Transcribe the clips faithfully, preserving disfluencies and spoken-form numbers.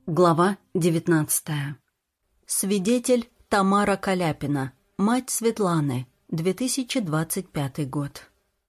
Глава девятнадцатая. Свидетель Тамара Каляпина. Мать Светланы. две тысячи двадцать пятый год.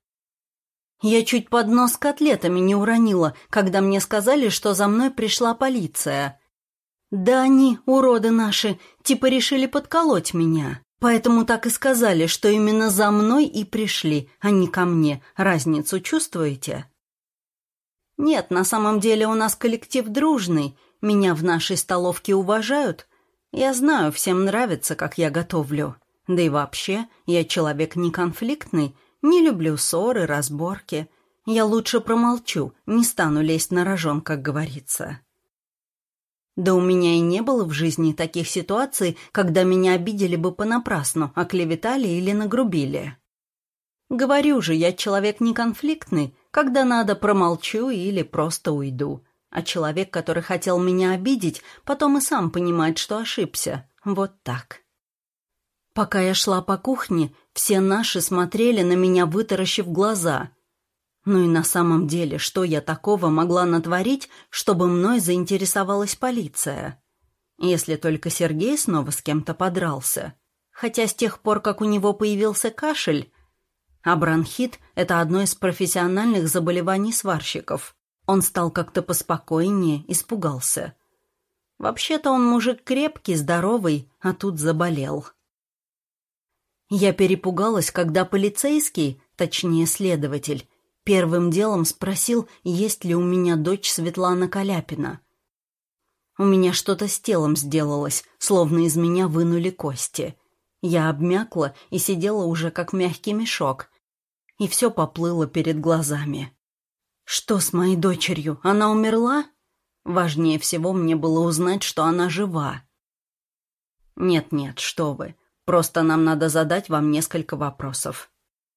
Я чуть поднос с котлетами не уронила, когда мне сказали, что за мной пришла полиция. Да они, уроды наши, типа решили подколоть меня. Поэтому так и сказали, что именно за мной и пришли, а не ко мне. Разницу чувствуете? Нет, на самом деле у нас коллектив дружный. Меня в нашей столовке уважают. Я знаю, всем нравится, как я готовлю. Да и вообще, я человек не конфликтный, не люблю ссоры, разборки. Я лучше промолчу, не стану лезть на рожон, как говорится. Да у меня и не было в жизни таких ситуаций, когда меня обидели бы понапрасну, оклеветали или нагрубили. Говорю же, я человек не конфликтный, когда надо, промолчу или просто уйду. А человек, который хотел меня обидеть, потом и сам понимает, что ошибся. Вот так. Пока я шла по кухне, все наши смотрели на меня, вытаращив глаза. Ну и на самом деле, что я такого могла натворить, чтобы мной заинтересовалась полиция? Если только Сергей снова с кем-то подрался. Хотя с тех пор, как у него появился кашель... А бронхит – это одно из профессиональных заболеваний сварщиков. Он стал как-то поспокойнее, испугался. Вообще-то он мужик крепкий, здоровый, а тут заболел. Я перепугалась, когда полицейский, точнее следователь, первым делом спросил, есть ли у меня дочь Светлана Каляпина. У меня что-то с телом сделалось, словно из меня вынули кости. Я обмякла и сидела уже как мягкий мешок, и все поплыло перед глазами. Что с моей дочерью? Она умерла? Важнее всего мне было узнать, что она жива. Нет-нет, что вы. Просто нам надо задать вам несколько вопросов.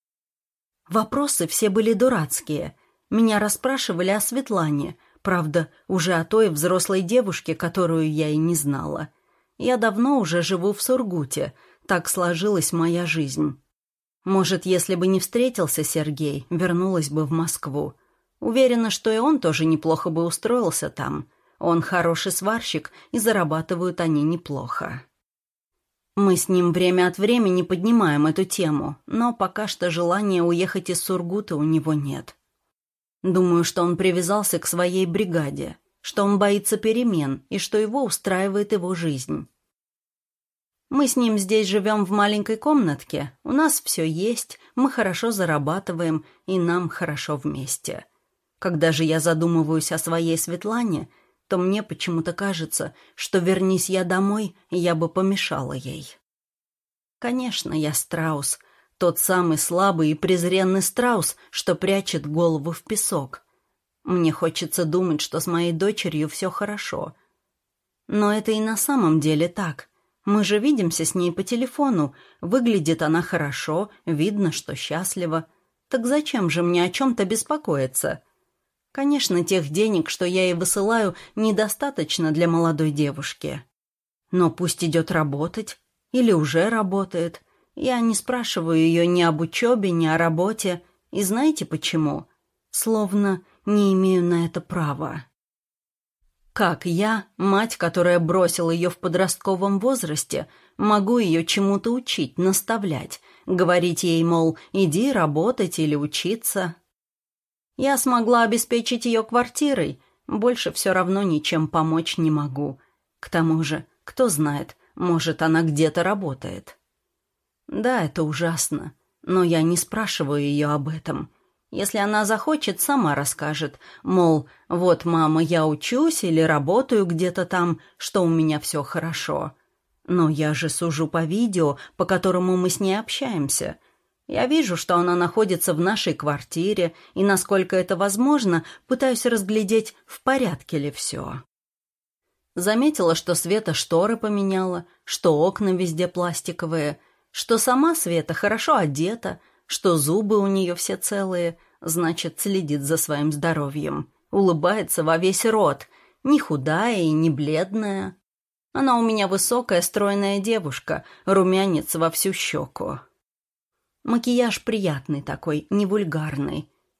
Вопросы все были дурацкие. Меня расспрашивали о Светлане, правда, уже о той взрослой девушке, которую я и не знала. Я давно уже живу в Сургуте, так сложилась моя жизнь. Может, если бы не встретился Сергей, вернулась бы в Москву. Уверена, что и он тоже неплохо бы устроился там. Он хороший сварщик, и зарабатывают они неплохо. Мы с ним время от времени поднимаем эту тему, но пока что желания уехать из Сургута у него нет. Думаю, что он привязался к своей бригаде, что он боится перемен и что его устраивает его жизнь. Мы с ним здесь живем в маленькой комнатке, у нас все есть, мы хорошо зарабатываем, и нам хорошо вместе. Когда же я задумываюсь о своей Светлане, то мне почему-то кажется, что вернись я домой, я бы помешала ей. Конечно, я страус, тот самый слабый и презренный страус, что прячет голову в песок. Мне хочется думать, что с моей дочерью все хорошо. Но это и на самом деле так. Мы же видимся с ней по телефону, выглядит она хорошо, видно, что счастлива. Так зачем же мне о чем-то беспокоиться? Конечно, тех денег, что я ей высылаю, недостаточно для молодой девушки. Но пусть идет работать, или уже работает. Я не спрашиваю ее ни об учебе, ни о работе. И знаете почему? Словно не имею на это права. Как я, мать, которая бросила ее в подростковом возрасте, могу ее чему-то учить, наставлять, говорить ей, мол, иди работать или учиться? Я смогла обеспечить ее квартирой, больше все равно ничем помочь не могу. К тому же, кто знает, может, она где-то работает. Да, это ужасно, но я не спрашиваю ее об этом. Если она захочет, сама расскажет, мол, вот, мама, я учусь или работаю где-то там, что у меня все хорошо. Но я же сужу по видео, по которому мы с ней общаемся. Я вижу, что она находится в нашей квартире, и, насколько это возможно, пытаюсь разглядеть, в порядке ли все. Заметила, что Света шторы поменяла, что окна везде пластиковые, что сама Света хорошо одета, что зубы у нее все целые, значит, следит за своим здоровьем, улыбается во весь рот, не худая и не бледная. Она у меня высокая, стройная девушка, румянец во всю щеку. Макияж приятный такой, не вульгарный.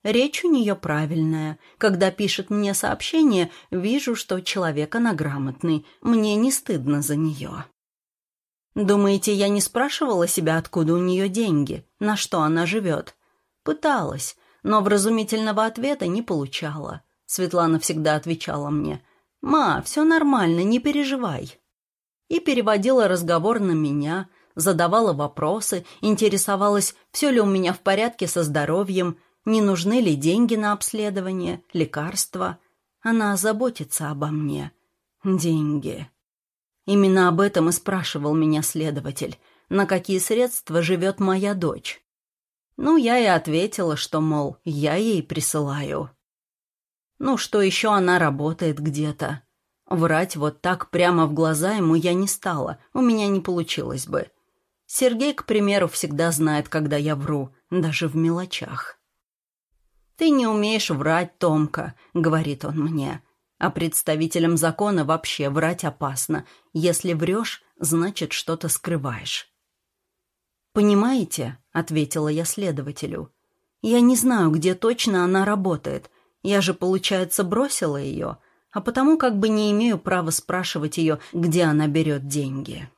Речь у нее правильная. Когда пишет мне сообщение, вижу, что человек она грамотный. Мне не стыдно за нее. Думаете, я не спрашивала себя, откуда у нее деньги, на что она живет? Пыталась, но вразумительного ответа не получала. Светлана всегда отвечала мне: «Ма, все нормально, не переживай». И переводила разговор на меня, задавала вопросы, интересовалась, все ли у меня в порядке со здоровьем, не нужны ли деньги на обследование, лекарства. Она заботится обо мне. Деньги. Именно об этом и спрашивал меня следователь, на какие средства живет моя дочь. Ну, я и ответила, что, мол, я ей присылаю. Ну, что еще она работает где-то. Врать вот так прямо в глаза ему я не стала, у меня не получилось бы. Сергей, к примеру, всегда знает, когда я вру, даже в мелочах. «Ты не умеешь врать, Томка», — говорит он мне. А представителям закона вообще врать опасно. Если врешь, значит, что-то скрываешь. «Понимаете», — ответила я следователю, — «я не знаю, где точно она работает. Я же, получается, бросила ее, а потому как бы не имею права спрашивать ее, где она берет деньги».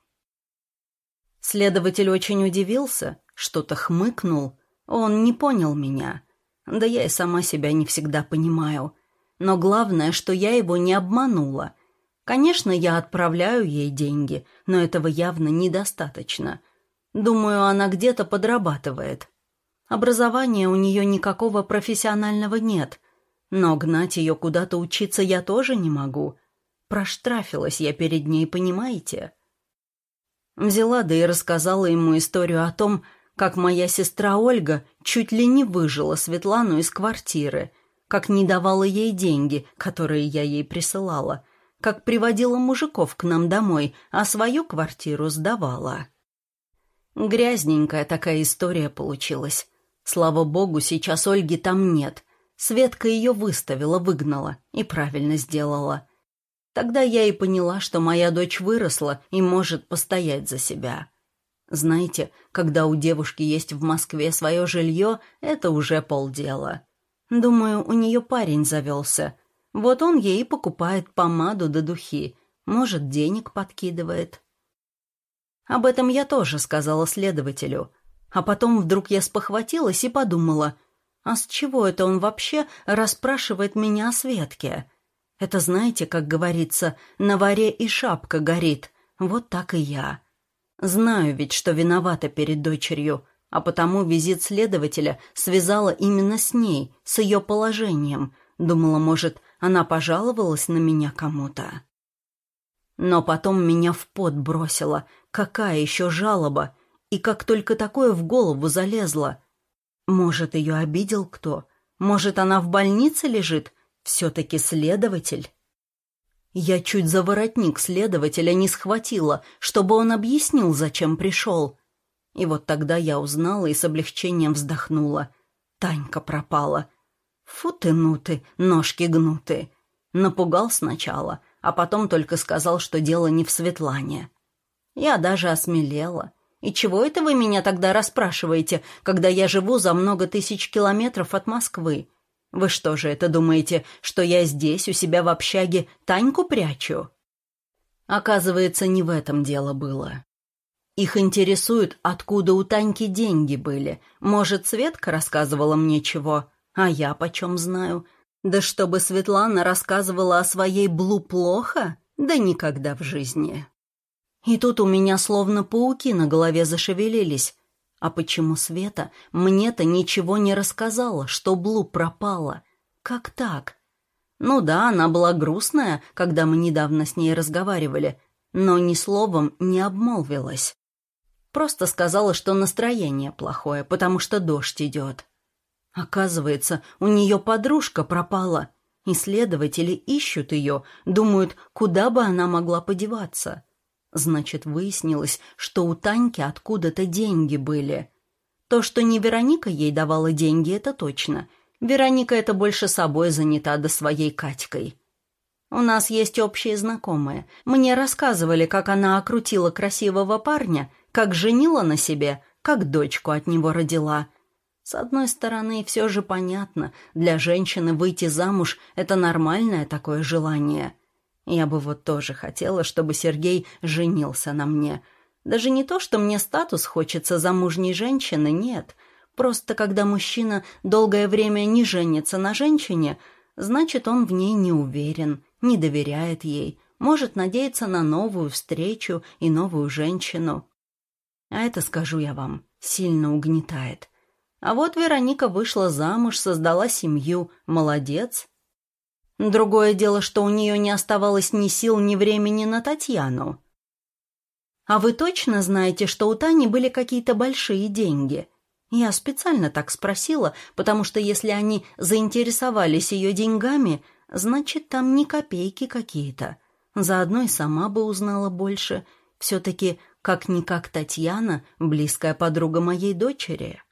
Следователь очень удивился, что-то хмыкнул. Он не понял меня. Да я и сама себя не всегда понимаю. Но главное, что я его не обманула. Конечно, я отправляю ей деньги, но этого явно недостаточно. Думаю, она где-то подрабатывает. Образования у нее никакого профессионального нет, но гнать ее куда-то учиться я тоже не могу. Проштрафилась я перед ней, понимаете? Взяла да и рассказала ему историю о том, как моя сестра Ольга чуть ли не выжила Светлану из квартиры, как не давала ей деньги, которые я ей присылала, как приводила мужиков к нам домой, а свою квартиру сдавала. Грязненькая такая история получилась. Слава богу, сейчас Ольги там нет. Светка ее выставила, выгнала и правильно сделала. Тогда я и поняла, что моя дочь выросла и может постоять за себя. Знаете, когда у девушки есть в Москве свое жилье, это уже полдела. Думаю, у нее парень завелся. Вот он ей покупает помаду да духи, может, денег подкидывает. Об этом я тоже сказала следователю. А потом вдруг я спохватилась и подумала, а с чего это он вообще расспрашивает меня о Светке? Это, знаете, как говорится, на варе и шапка горит. Вот так и я. Знаю ведь, что виновата перед дочерью, а потому визит следователя связала именно с ней, с ее положением. Думала, может, она пожаловалась на меня кому-то. Но потом меня в пот бросило. Какая еще жалоба? И как только такое в голову залезло. Может, ее обидел кто? Может, она в больнице лежит? Все-таки следователь. Я чуть за воротник следователя не схватила, чтобы он объяснил, зачем пришел. И вот тогда я узнала и с облегчением вздохнула. Танька пропала. Фу ты, ну ты, ножки гнуты. Напугал сначала, а потом только сказал, что дело не в Светлане. Я даже осмелела. И чего это вы меня тогда расспрашиваете, когда я живу за много тысяч километров от Москвы? Вы что же это думаете, что я здесь, у себя в общаге, Таньку прячу? Оказывается, не в этом дело было. Их интересует, откуда у Таньки деньги были. Может, Светка рассказывала мне чего, а я почем знаю? Да чтобы Светлана рассказывала о своей Блу плохо? Да никогда в жизни. И тут у меня словно пауки на голове зашевелились. А почему Света мне-то ничего не рассказала, что Блу пропала? Как так? Ну да, она была грустная, когда мы недавно с ней разговаривали, но ни словом не обмолвилась. Просто сказала, что настроение плохое, потому что дождь идет. Оказывается, у нее подружка пропала. Исследователи ищут ее, думают, куда бы она могла подеваться. Значит, выяснилось, что у Таньки откуда-то деньги были. То, что не Вероника ей давала деньги, это точно. Вероника это больше собой занята, да своей Катькой. У нас есть общие знакомые. Мне рассказывали, как она окрутила красивого парня, как женила на себе, как дочку от него родила. С одной стороны, все же понятно, для женщины выйти замуж – это нормальное такое желание. Я бы вот тоже хотела, чтобы Сергей женился на мне. Даже не то, что мне статус хочется замужней женщины, нет. Просто когда мужчина долгое время не женится на женщине, значит, он в ней не уверен, не доверяет ей, может надеяться на новую встречу и новую женщину. А это, скажу я вам, сильно угнетает. А вот Вероника вышла замуж, создала семью, молодец. Другое дело, что у нее не оставалось ни сил, ни времени на Татьяну. «А вы точно знаете, что у Тани были какие-то большие деньги?» Я специально так спросила, потому что если они заинтересовались ее деньгами, значит, там не копейки какие-то. Заодно и сама бы узнала больше. Все-таки, как-никак, Татьяна — близкая подруга моей дочери.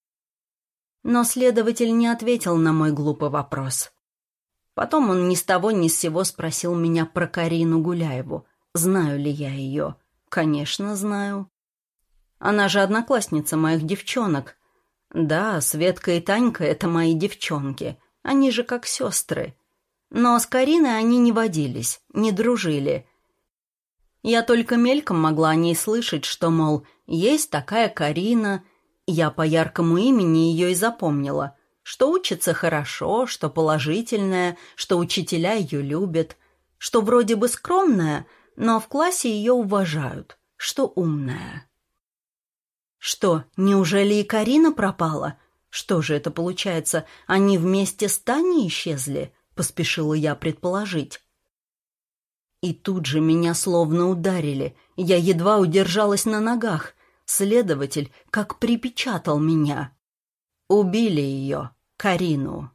Но следователь не ответил на мой глупый вопрос. Потом он ни с того ни с сего спросил меня про Карину Гуляеву. Знаю ли я ее? Конечно, знаю. Она же одноклассница моих девчонок. Да, Светка и Танька — это мои девчонки. Они же как сестры. Но с Кариной они не водились, не дружили. Я только мельком могла о ней слышать, что, мол, есть такая Карина. Я по яркому имени ее и запомнила. Что учится хорошо, что положительная, что учителя ее любят, что вроде бы скромная, но в классе ее уважают, что умная. Что, неужели и Карина пропала? Что же это получается, они вместе с Таней исчезли? Поспешила я предположить. И тут же меня словно ударили. Я едва удержалась на ногах. Следователь как припечатал меня. Убили ее, Карину.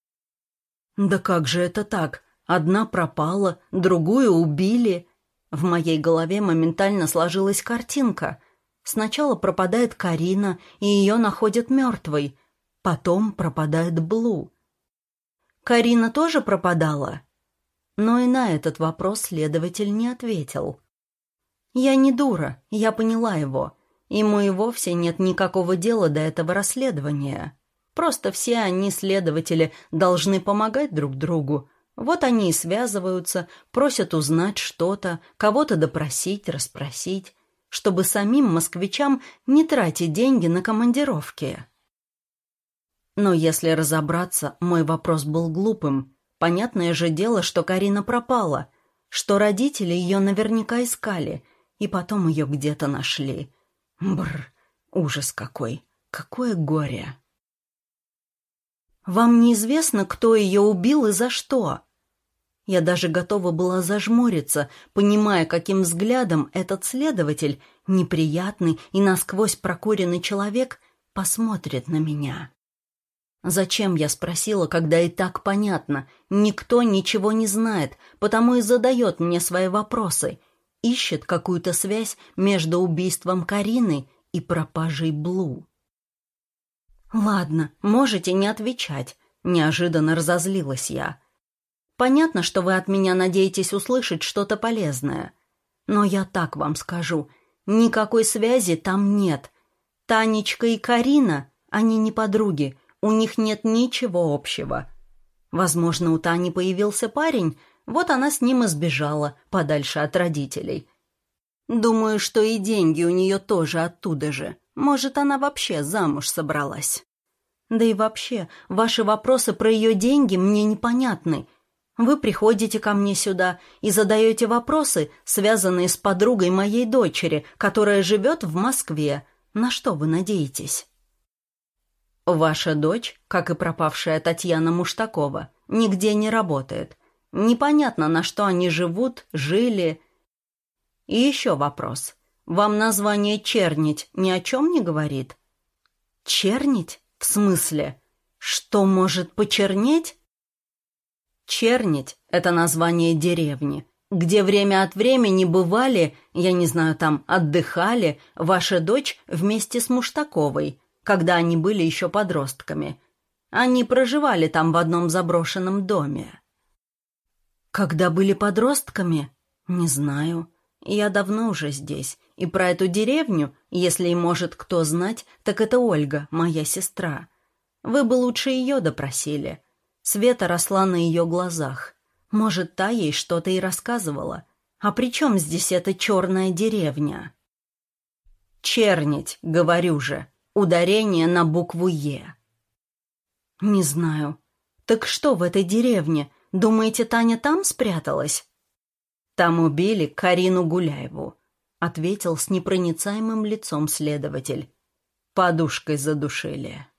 Да как же это так? Одна пропала, другую убили. В моей голове моментально сложилась картинка. Сначала пропадает Карина, и ее находят мертвой. Потом пропадает Блу. Карина тоже пропадала? Но и на этот вопрос следователь не ответил. Я не дура, я поняла его. Ему и вовсе нет никакого дела до этого расследования. Просто все они, следователи, должны помогать друг другу. Вот они и связываются, просят узнать что-то, кого-то допросить, расспросить, чтобы самим москвичам не тратить деньги на командировки. Но если разобраться, мой вопрос был глупым. Понятное же дело, что Карина пропала, что родители ее наверняка искали, и потом ее где-то нашли. Бррр, ужас какой, какое горе. Вам неизвестно, кто ее убил и за что? Я даже готова была зажмуриться, понимая, каким взглядом этот следователь, неприятный и насквозь прокуренный человек, посмотрит на меня. Зачем, я спросила, когда и так понятно, никто ничего не знает, потому и задает мне свои вопросы, ищет какую-то связь между убийством Карины и пропажей Блу. «Ладно, можете не отвечать», — неожиданно разозлилась я. «Понятно, что вы от меня надеетесь услышать что-то полезное. Но я так вам скажу, никакой связи там нет. Танечка и Карина, они не подруги, у них нет ничего общего. Возможно, у Тани появился парень, вот она с ним и сбежала подальше от родителей. Думаю, что и деньги у нее тоже оттуда же. Может, она вообще замуж собралась. Да и вообще, ваши вопросы про ее деньги мне непонятны. Вы приходите ко мне сюда и задаете вопросы, связанные с подругой моей дочери, которая живет в Москве. На что вы надеетесь? Ваша дочь, как и пропавшая Татьяна Муштакова, нигде не работает. Непонятно, на что они живут, жили. И еще вопрос. Вам название «чернить» ни о чем не говорит? Чернить? В смысле? Что может почернеть? Чернить — это название деревни, где время от времени бывали, я не знаю, там отдыхали, ваша дочь вместе с Муштаковой, когда они были еще подростками. Они проживали там в одном заброшенном доме. Когда были подростками? Не знаю. Я давно уже здесь, и про эту деревню, если и может кто знать, так это Ольга, моя сестра. Вы бы лучше ее допросили. Света росла на ее глазах. Может, та ей что-то и рассказывала. А при чем здесь эта черная деревня? Чернить, говорю же. Ударение на букву «Е». Не знаю. Так что в этой деревне? Думаете, Таня там спряталась? Там убили Карину Гуляеву, ответил с непроницаемым лицом следователь. Подушкой задушили.